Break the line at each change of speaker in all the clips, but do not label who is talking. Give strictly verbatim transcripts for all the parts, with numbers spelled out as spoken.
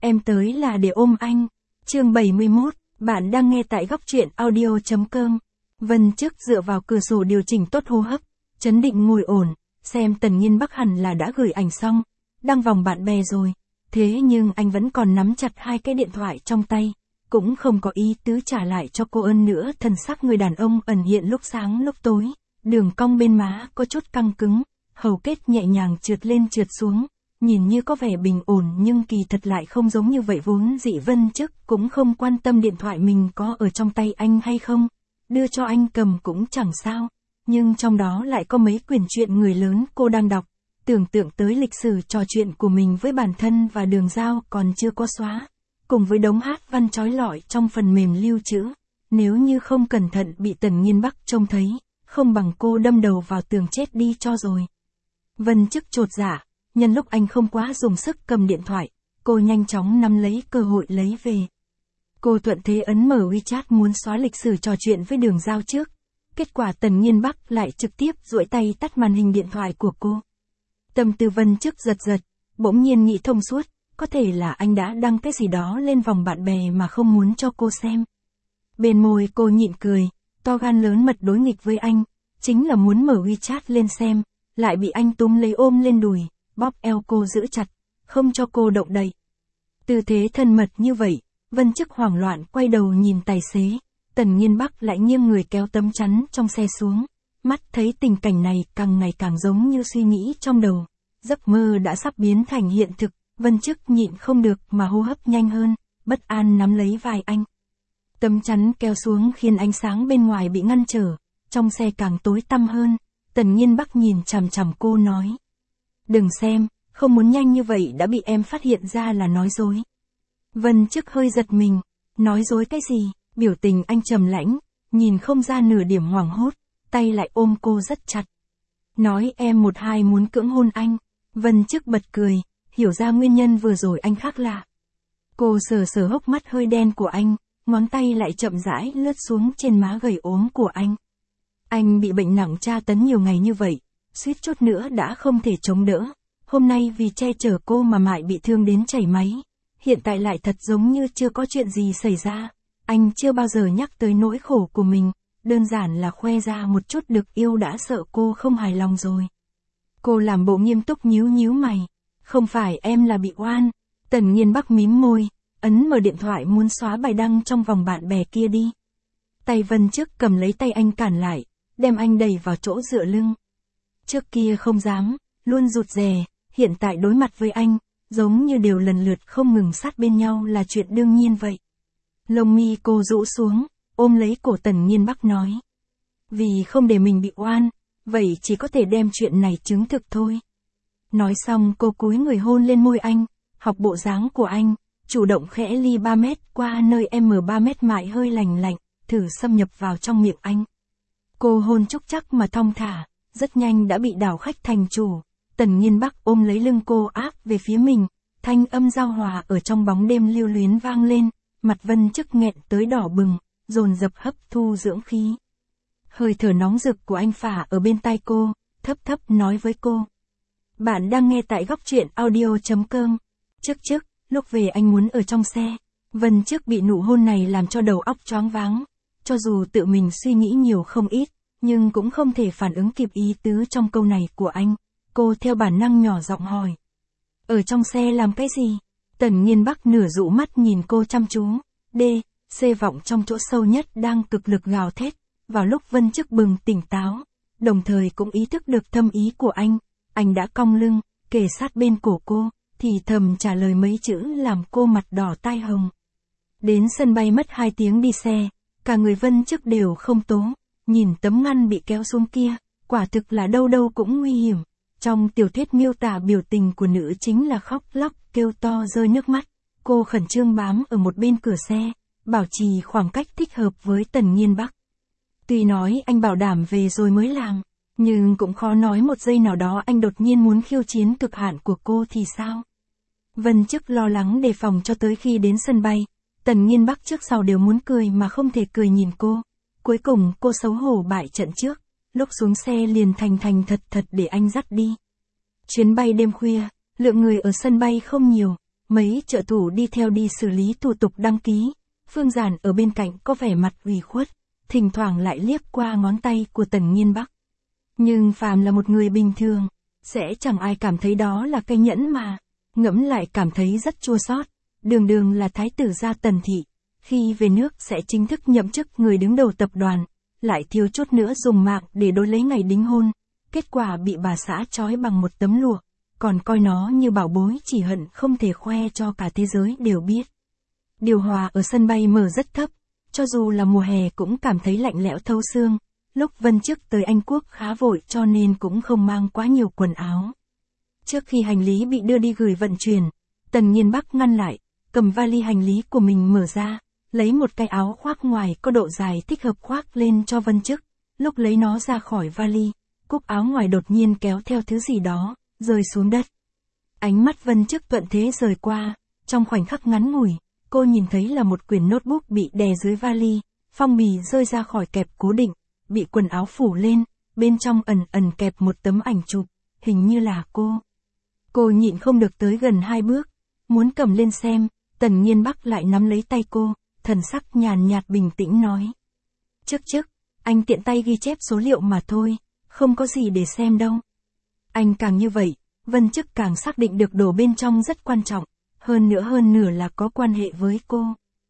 Em tới là để ôm anh. Chương bảy mươi mốt, bạn đang nghe tại góc truyện audio chấm com. Vân Chức dựa vào cửa sổ điều chỉnh tốt hô hấp, chấn định ngồi ổn, xem Tần Nhiên Bắc hẳn là đã gửi ảnh xong, đăng vòng bạn bè rồi. Thế nhưng anh vẫn còn nắm chặt hai cái điện thoại trong tay, cũng không có ý tứ trả lại cho cô ơn nữa. Thần sắc người đàn ông ẩn hiện lúc sáng lúc tối, đường cong bên má có chút căng cứng, hầu kết nhẹ nhàng trượt lên trượt xuống, nhìn như có vẻ bình ổn nhưng kỳ thật lại không giống như vậy. Vốn dĩ Vân Chức cũng không quan tâm điện thoại mình có ở trong tay anh hay không, đưa cho anh cầm cũng chẳng sao, nhưng trong đó lại có mấy quyển truyện người lớn cô đang đọc, tưởng tượng tới lịch sử trò chuyện của mình với bản thân và Đường Giao còn chưa có xóa, cùng với đống hát văn chói lọi trong phần mềm lưu trữ, nếu như không cẩn thận bị Tần Nhiên Bắc trông thấy, không bằng cô đâm đầu vào tường chết đi cho rồi. Vân Chức chột dạ, nhân lúc anh không quá dùng sức cầm điện thoại, cô nhanh chóng nắm lấy cơ hội lấy về. Cô thuận thế ấn mở WeChat muốn xóa lịch sử trò chuyện với Đường Giao trước. Kết quả Tần Nhiên Bắc lại trực tiếp duỗi tay tắt màn hình điện thoại của cô. Tâm tư Vân Chức giật giật, bỗng nhiên nghĩ thông suốt, có thể là anh đã đăng cái gì đó lên vòng bạn bè mà không muốn cho cô xem. Bên môi cô nhịn cười, to gan lớn mật đối nghịch với anh, chính là muốn mở WeChat lên xem, lại bị anh túm lấy ôm lên đùi, bóp eo cô giữ chặt, không cho cô động đậy. Tư thế thân mật như vậy, Vân Chức hoảng loạn quay đầu nhìn tài xế, Tần Nhiên Bắc lại nghiêng người kéo tấm chắn trong xe xuống, mắt thấy tình cảnh này càng ngày càng giống như suy nghĩ trong đầu, giấc mơ đã sắp biến thành hiện thực. Vân Chức nhịn không được mà hô hấp nhanh hơn, bất an nắm lấy vai anh. Tấm chắn kéo xuống khiến ánh sáng bên ngoài bị ngăn trở, trong xe càng tối tăm hơn. Tần Nhiên Bắc nhìn chằm chằm cô nói: "Đừng xem, không muốn nhanh như vậy đã bị em phát hiện ra là nói dối." Vân Chức hơi giật mình, nói dối cái gì? Biểu tình anh trầm lãnh, nhìn không ra nửa điểm hoảng hốt, tay lại ôm cô rất chặt. Nói em một hai muốn cưỡng hôn anh. Vân Chức bật cười, hiểu ra nguyên nhân vừa rồi anh khác lạ. Cô sờ sờ hốc mắt hơi đen của anh, ngón tay lại chậm rãi lướt xuống trên má gầy ốm của anh. Anh bị bệnh nặng tra tấn nhiều ngày như vậy, suýt chút nữa đã không thể chống đỡ. Hôm nay vì che chở cô mà mãi bị thương đến chảy máy. Hiện tại lại thật giống như chưa có chuyện gì xảy ra. Anh chưa bao giờ nhắc tới nỗi khổ của mình, đơn giản là khoe ra một chút được yêu đã sợ cô không hài lòng rồi. Cô làm bộ nghiêm túc nhíu nhíu mày. Không phải em là bị oan. Tần Nhiên Bắc mím môi, ấn mở điện thoại muốn xóa bài đăng trong vòng bạn bè kia đi. Tay Vân Chức cầm lấy tay anh cản lại, đem anh đẩy vào chỗ dựa lưng. Trước kia không dám, luôn rụt rè, hiện tại đối mặt với anh, giống như đều lần lượt không ngừng sát bên nhau là chuyện đương nhiên vậy. Lông mi cô rũ xuống, ôm lấy cổ Tần Nhiên Bắc nói: "Vì không để mình bị oan, vậy chỉ có thể đem chuyện này chứng thực thôi." Nói xong cô cúi người hôn lên môi anh, học bộ dáng của anh, chủ động khẽ ly ba mét qua nơi em ba mét mại hơi lành lạnh, thử xâm nhập vào trong miệng anh. Cô hôn trúc chắc mà thong thả, rất nhanh đã bị đảo khách thành chủ. Tần Nhiên Bắc ôm lấy lưng cô áp về phía mình, thanh âm giao hòa ở trong bóng đêm lưu luyến vang lên, mặt Vân Chức nghẹn tới đỏ bừng, dồn dập hấp thu dưỡng khí. Hơi thở nóng rực của anh phả ở bên tai cô, thấp thấp nói với cô: "Bạn đang nghe tại góc truyện audio chấm com." Trước trước, lúc về anh muốn ở trong xe. Vân Chức bị nụ hôn này làm cho đầu óc choáng váng. Cho dù tự mình suy nghĩ nhiều không ít, nhưng cũng không thể phản ứng kịp ý tứ trong câu này của anh. Cô theo bản năng nhỏ giọng hỏi: "Ở trong xe làm cái gì?" Tần Nhiên Bắc nửa dụ mắt nhìn cô chăm chú. D, C vọng trong chỗ sâu nhất đang cực lực gào thét. Vào lúc Vân Chức bừng tỉnh táo, đồng thời cũng ý thức được thâm ý của anh, anh đã cong lưng, kề sát bên cổ cô, thì thầm trả lời mấy chữ làm cô mặt đỏ tai hồng. Đến sân bay mất hai tiếng đi xe, cả người Vân Chức đều không tố, nhìn tấm ngăn bị kéo xuống kia, quả thực là đâu đâu cũng nguy hiểm. Trong tiểu thuyết miêu tả biểu tình của nữ chính là khóc lóc, kêu to rơi nước mắt. Cô khẩn trương bám ở một bên cửa xe, bảo trì khoảng cách thích hợp với Tần Nhiên Bắc. Tuy nói anh bảo đảm về rồi mới làm, nhưng cũng khó nói một giây nào đó anh đột nhiên muốn khiêu chiến cực hạn của cô thì sao. Vân Chức lo lắng đề phòng cho tới khi đến sân bay, Tần Nhiên Bắc trước sau đều muốn cười mà không thể cười nhìn cô. Cuối cùng cô xấu hổ bại trận trước, lúc xuống xe liền thành thành thật thật để anh dắt đi. Chuyến bay đêm khuya, lượng người ở sân bay không nhiều, mấy trợ thủ đi theo đi xử lý thủ tục đăng ký. Phương Giản ở bên cạnh có vẻ mặt ủy khuất, thỉnh thoảng lại liếc qua ngón tay của Tần Nghiên Bắc. Nhưng phàm là một người bình thường, sẽ chẳng ai cảm thấy đó là cây nhẫn mà. Ngẫm lại cảm thấy rất chua xót. Đường đường là thái tử gia Tần thị, khi về nước sẽ chính thức nhậm chức người đứng đầu tập đoàn, lại thiếu chút nữa dùng mạng để đối lấy ngày đính hôn, kết quả bị bà xã trói bằng một tấm lụa, còn coi nó như bảo bối chỉ hận không thể khoe cho cả thế giới đều biết. Điều hòa ở sân bay mở rất thấp, cho dù là mùa hè cũng cảm thấy lạnh lẽo thấu xương. Lúc Vân Chức tới Anh Quốc khá vội cho nên cũng không mang quá nhiều quần áo. Trước khi hành lý bị đưa đi gửi vận chuyển, Tần Nghiên Bắc ngăn lại, cầm vali hành lý của mình mở ra, lấy một cái áo khoác ngoài có độ dài thích hợp khoác lên cho Vân Chức. Lúc lấy nó ra khỏi vali, cúc áo ngoài đột nhiên kéo theo thứ gì đó, rơi xuống đất. Ánh mắt Vân Chức thuận thế rời qua, trong khoảnh khắc ngắn ngủi, cô nhìn thấy là một quyển notebook bị đè dưới vali, phong bì rơi ra khỏi kẹp cố định, bị quần áo phủ lên, bên trong ẩn ẩn kẹp một tấm ảnh chụp, hình như là cô. Cô nhịn không được tới gần hai bước, muốn cầm lên xem, Tần Nghiên Bắc lại nắm lấy tay cô, thần sắc nhàn nhạt bình tĩnh nói. Trước trước, anh tiện tay ghi chép số liệu mà thôi, không có gì để xem đâu. Anh càng như vậy, Vân Chức càng xác định được đồ bên trong rất quan trọng, hơn nữa hơn nửa là có quan hệ với cô.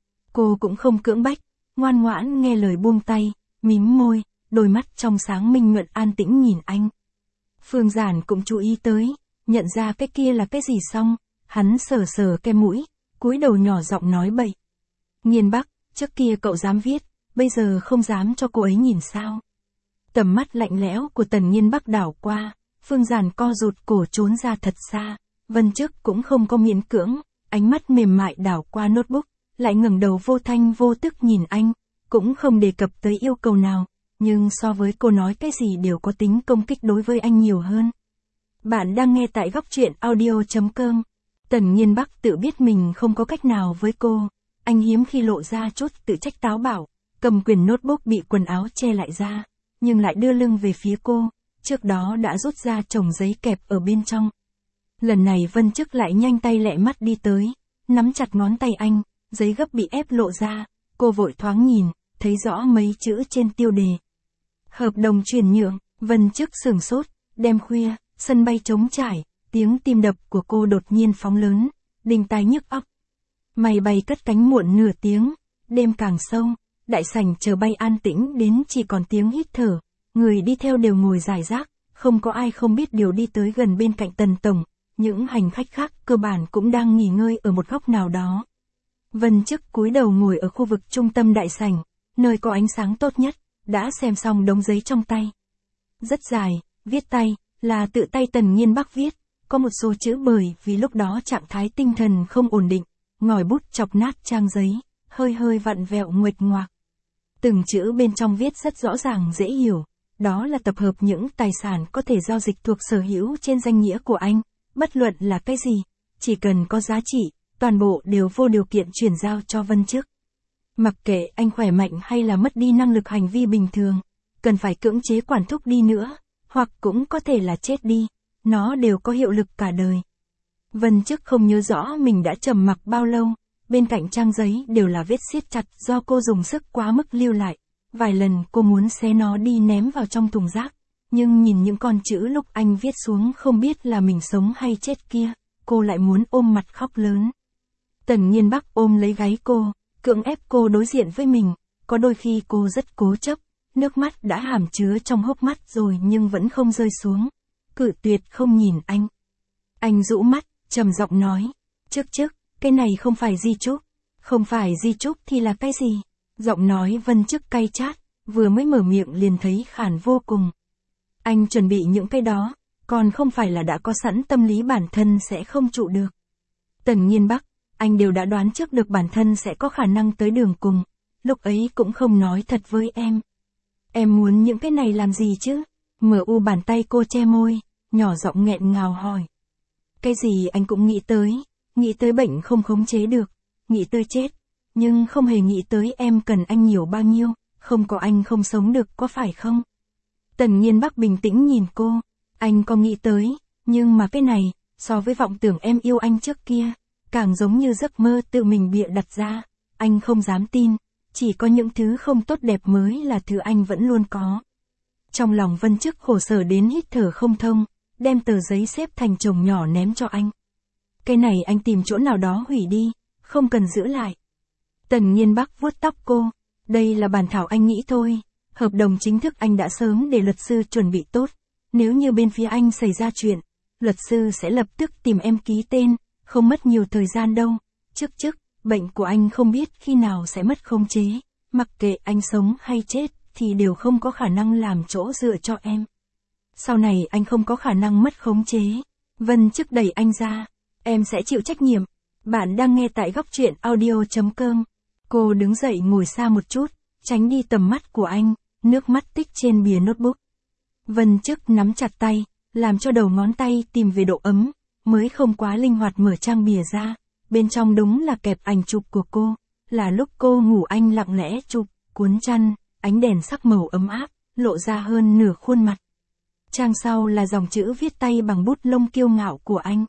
Cô cũng không cưỡng bách, ngoan ngoãn nghe lời buông tay, mím môi, đôi mắt trong sáng minh nhuận an tĩnh nhìn anh. Phương Giản cũng chú ý tới, nhận ra cái kia là cái gì xong, hắn sờ sờ cái mũi, cúi đầu nhỏ giọng nói bậy. Nghiên Bắc, trước kia cậu dám viết, bây giờ không dám cho cô ấy nhìn sao. Tầm mắt lạnh lẽo của Tần Nghiên Bắc đảo qua, Phương Giản co rụt cổ trốn ra thật xa, Vân Chức cũng không có miễn cưỡng, ánh mắt mềm mại đảo qua notebook, lại ngẩng đầu vô thanh vô tức nhìn anh, cũng không đề cập tới yêu cầu nào, nhưng so với cô nói cái gì đều có tính công kích đối với anh nhiều hơn. Bạn đang nghe tại góc truyện audio chấm com. Tần Nghiên Bắc tự biết mình không có cách nào với cô, anh hiếm khi lộ ra chút tự trách táo bạo, cầm quyển notebook bị quần áo che lại ra, nhưng lại đưa lưng về phía cô, trước đó đã rút ra chồng giấy kẹp ở bên trong. Lần này Vân Chức lại nhanh tay lẹ mắt đi tới, nắm chặt ngón tay anh, giấy gấp bị ép lộ ra, cô vội thoáng nhìn, thấy rõ mấy chữ trên tiêu đề. Hợp đồng chuyển nhượng, Vân Chức sửng sốt, đêm khuya, sân bay trống trải, tiếng tim đập của cô đột nhiên phóng lớn, đinh tai nhức óc. Máy bay cất cánh muộn nửa tiếng, đêm càng sâu, đại sảnh chờ bay an tĩnh đến chỉ còn tiếng hít thở, người đi theo đều ngồi rải rác, không có ai không biết điều đi tới gần bên cạnh Tần Tổng, những hành khách khác cơ bản cũng đang nghỉ ngơi ở một góc nào đó. Vân Chức cúi đầu ngồi ở khu vực trung tâm đại sảnh, nơi có ánh sáng tốt nhất, đã xem xong đống giấy trong tay. Rất dài, viết tay, là tự tay Tần Nghiên Bắc viết, có một số chữ bởi vì lúc đó trạng thái tinh thần không ổn định, ngòi bút chọc nát trang giấy, hơi hơi vặn vẹo nguệch ngoạc. Từng chữ bên trong viết rất rõ ràng dễ hiểu, đó là tập hợp những tài sản có thể giao dịch thuộc sở hữu trên danh nghĩa của anh, bất luận là cái gì, chỉ cần có giá trị, toàn bộ đều vô điều kiện chuyển giao cho Vân Chức. Mặc kệ anh khỏe mạnh hay là mất đi năng lực hành vi bình thường, cần phải cưỡng chế quản thúc đi nữa, hoặc cũng có thể là chết đi, nó đều có hiệu lực cả đời. Vân Chức không nhớ rõ mình đã trầm mặc bao lâu, bên cạnh trang giấy đều là vết siết chặt do cô dùng sức quá mức lưu lại. Vài lần cô muốn xé nó đi ném vào trong thùng rác, nhưng nhìn những con chữ lúc anh viết xuống không biết là mình sống hay chết kia, cô lại muốn ôm mặt khóc lớn. Tần Nghiên Bắc ôm lấy gáy cô, cưỡng ép cô đối diện với mình, có đôi khi cô rất cố chấp, nước mắt đã hàm chứa trong hốc mắt rồi nhưng vẫn không rơi xuống, cự tuyệt không nhìn anh. Anh rũ mắt, trầm giọng nói, trước trước, cái này không phải di chúc, không phải di chúc thì là cái gì? Giọng nói Vân Chức cay chát, vừa mới mở miệng liền thấy khàn vô cùng. Anh chuẩn bị những cái đó, còn không phải là đã có sẵn tâm lý bản thân sẽ không trụ được. Tần Nghiên Bắc, anh đều đã đoán trước được bản thân sẽ có khả năng tới đường cùng, lúc ấy cũng không nói thật với em. Em muốn những cái này làm gì chứ? Mở u bàn tay cô che môi, nhỏ giọng nghẹn ngào hỏi. Cái gì anh cũng nghĩ tới, nghĩ tới bệnh không khống chế được, nghĩ tới chết, nhưng không hề nghĩ tới em cần anh nhiều bao nhiêu, không có anh không sống được có phải không? Tần Nghiên Bắc bình tĩnh nhìn cô, anh có nghĩ tới, nhưng mà cái này, so với vọng tưởng em yêu anh trước kia, càng giống như giấc mơ tự mình bịa đặt ra, anh không dám tin, chỉ có những thứ không tốt đẹp mới là thứ anh vẫn luôn có. Trong lòng Vân Chức khổ sở đến hít thở không thông, đem tờ giấy xếp thành chồng nhỏ ném cho anh. Cái này anh tìm chỗ nào đó hủy đi, không cần giữ lại. Tần Nhiên Bắc vuốt tóc cô, đây là bản thảo anh nghĩ thôi, hợp đồng chính thức anh đã sớm để luật sư chuẩn bị tốt, nếu như bên phía anh xảy ra chuyện, luật sư sẽ lập tức tìm em ký tên, không mất nhiều thời gian đâu. Chức chức, bệnh của anh không biết khi nào sẽ mất khống chế, mặc kệ anh sống hay chết thì đều không có khả năng làm chỗ dựa cho em. Sau này anh không có khả năng mất khống chế. Vân Chức đẩy anh ra, em sẽ chịu trách nhiệm. Bạn đang nghe tại góc truyện audio chấm com. Cô đứng dậy ngồi xa một chút, tránh đi tầm mắt của anh, nước mắt tích trên bìa notebook. Vân Chức nắm chặt tay, làm cho đầu ngón tay tìm về độ ấm, mới không quá linh hoạt mở trang bìa ra, bên trong đúng là kẹp ảnh chụp của cô, là lúc cô ngủ anh lặng lẽ chụp, cuốn chăn, ánh đèn sắc màu ấm áp, lộ ra hơn nửa khuôn mặt. Trang sau là dòng chữ viết tay bằng bút lông kiêu ngạo của anh.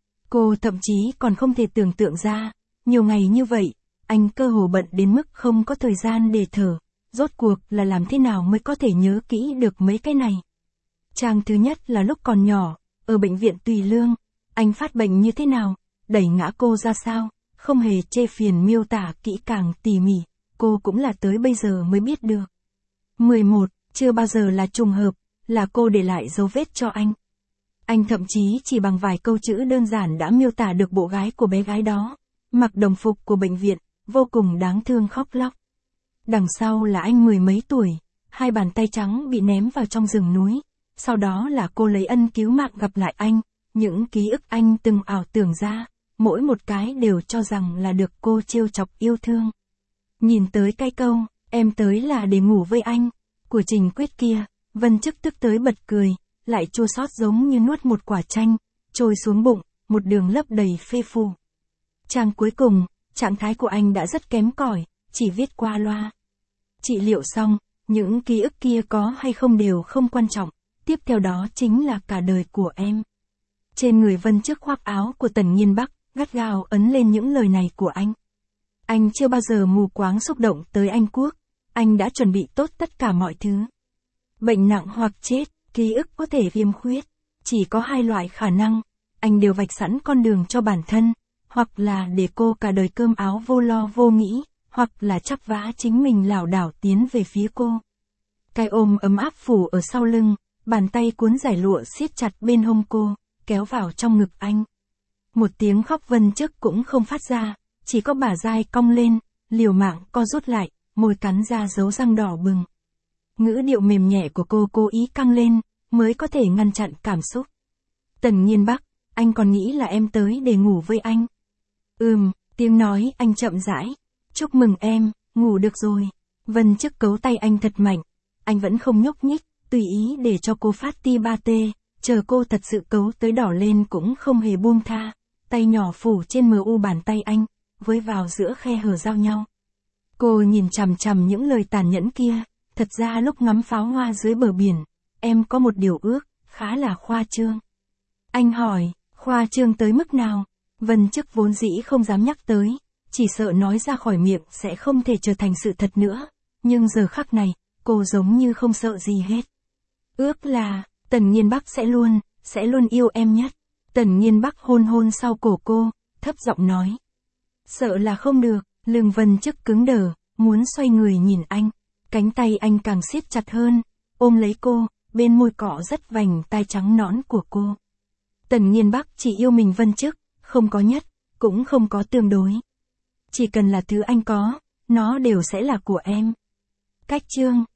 Cô thậm chí còn không thể tưởng tượng ra, nhiều ngày như vậy, anh cơ hồ bận đến mức không có thời gian để thở, rốt cuộc là làm thế nào mới có thể nhớ kỹ được mấy cái này. Trang thứ nhất là lúc còn nhỏ, ở bệnh viện Tùy Lương, anh phát bệnh như thế nào, đẩy ngã cô ra sao, không hề chê phiền miêu tả kỹ càng tỉ mỉ, cô cũng là tới bây giờ mới biết được. mười một, chưa bao giờ là trùng hợp, là cô để lại dấu vết cho anh. Anh thậm chí chỉ bằng vài câu chữ đơn giản đã miêu tả được bộ gái của bé gái đó, mặc đồng phục của bệnh viện, vô cùng đáng thương khóc lóc. Đằng sau là anh mười mấy tuổi, hai bàn tay trắng bị ném vào trong rừng núi, sau đó là cô lấy ân cứu mạng gặp lại anh, những ký ức anh từng ảo tưởng ra, mỗi một cái đều cho rằng là được cô trêu chọc yêu thương. Nhìn tới cái câu, em tới là để ngủ với anh, của Trình Quyết kia, Vân Chức tức tới bật cười, lại chua xót giống như nuốt một quả chanh, trôi xuống bụng, một đường lấp đầy phê phù. Trang cuối cùng, trạng thái của anh đã rất kém cỏi, chỉ viết qua loa. Trị liệu xong, những ký ức kia có hay không đều không quan trọng, tiếp theo đó chính là cả đời của em. Trên người Vân Chức khoác áo của Tần Nhiên Bắc, gắt gao ấn lên những lời này của anh. Anh chưa bao giờ mù quáng xúc động tới Anh Quốc, anh đã chuẩn bị tốt tất cả mọi thứ. Bệnh nặng hoặc chết, ký ức có thể viêm khuyết, chỉ có hai loại khả năng, anh đều vạch sẵn con đường cho bản thân, hoặc là để cô cả đời cơm áo vô lo vô nghĩ, hoặc là chắp vá chính mình lảo đảo tiến về phía cô. Cái ôm ấm áp phủ ở sau lưng, bàn tay cuốn giải lụa siết chặt bên hông cô, kéo vào trong ngực anh. Một tiếng khóc Vân Chức cũng không phát ra, chỉ có bả vai cong lên, liều mạng co rút lại, môi cắn ra dấu răng đỏ bừng. Ngữ điệu mềm nhẹ của cô cố ý căng lên, mới có thể ngăn chặn cảm xúc. Tần Nhiên Bắc, anh còn nghĩ là em tới để ngủ với anh. Ừm, tiếng nói anh chậm rãi. Chúc mừng em, ngủ được rồi. Vân Chức cấu tay anh thật mạnh. Anh vẫn không nhúc nhích, tùy ý để cho cô phát ti ba tê, chờ cô thật sự cấu tới đỏ lên cũng không hề buông tha. Tay nhỏ phủ trên mờ u bàn tay anh, với vào giữa khe hở giao nhau. Cô nhìn chằm chằm những lời tàn nhẫn kia, thật ra lúc ngắm pháo hoa dưới bờ biển, em có một điều ước, khá là khoa trương. Anh hỏi, khoa trương tới mức nào? Vân Chức vốn dĩ không dám nhắc tới, chỉ sợ nói ra khỏi miệng sẽ không thể trở thành sự thật nữa, nhưng giờ khắc này, cô giống như không sợ gì hết. Ước là, Tần Nhiên Bắc sẽ luôn, sẽ luôn yêu em nhất. Tần Nhiên Bắc hôn hôn sau cổ cô, thấp giọng nói. Sợ là không được, lưng Vân Chức cứng đờ, muốn xoay người nhìn anh. Cánh tay anh càng siết chặt hơn, ôm lấy cô, bên môi cọ rất vành tai trắng nõn của cô. Tần Nhiên Bắc chỉ yêu mình Vân Chức, không có nhất, cũng không có tương đối. Chỉ cần là thứ anh có, nó đều sẽ là của em. Cách chương